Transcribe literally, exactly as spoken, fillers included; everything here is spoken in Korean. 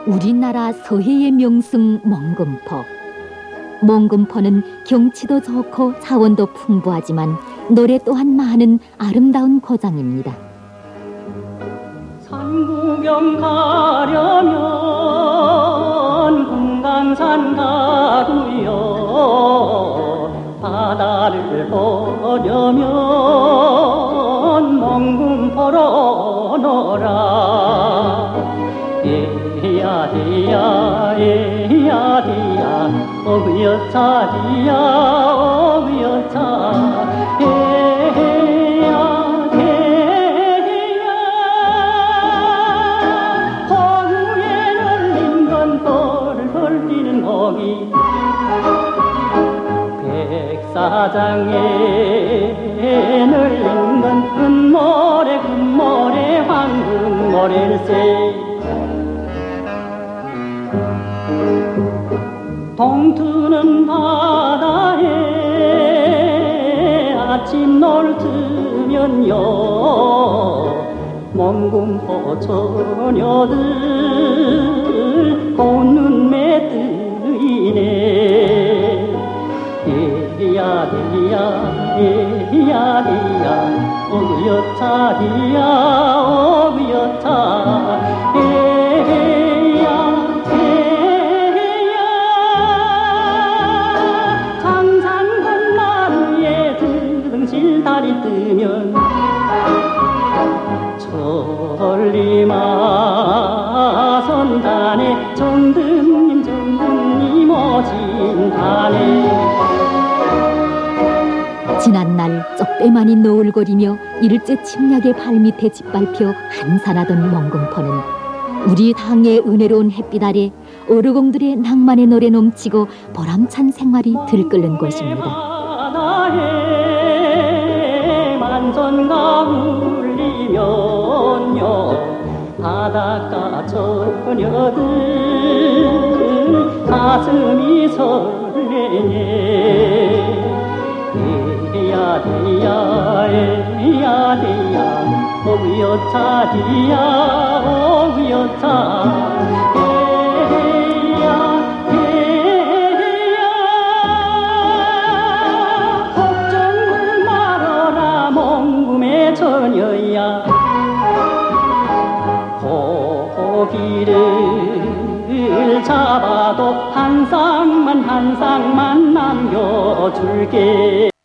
우리나라 서해의 명승 멍금포. 멍금포는 경치도 좋고 자원도 풍부하지만 노래 또한 많은 아름다운 고장입니다. 산구경 가려면 금강산 가고요, 바다를 보려면 멍금포로 오너라. 에야디야 에야디야 어그여차디야 어그여차 에야디야. 허구에 널린 건 펄펄 뛰는 거기, 백사장에 널린 건 금모래 금모래 황금모래일세. 동트는 바다에 아침 노을 뜨면요, 멍금포 처녀들 고운 눈매 뜨이네. 에야디야 에야디야 어그여차디야 어그여차 다리 뜨면 천리마 선단에 정등님 정등님 오신다네. 지난날 쪽배만이 노을거리며 일제 침략의 발밑에 짓밟혀 한산하던 멍금포는 우리 당의 은혜로운 햇빛 아래 어르공들의 낭만의 노래 넘치고 보람찬 생활이 들끓는 곳입니다. 만선가 울리면요, 바닷가 처녀들 가슴이 설레네. 에야디야 에야디야 어그여차디야 어그여차 처녀야. 고기를 잡아도 한 쌍만 한 쌍만 남겨줄게.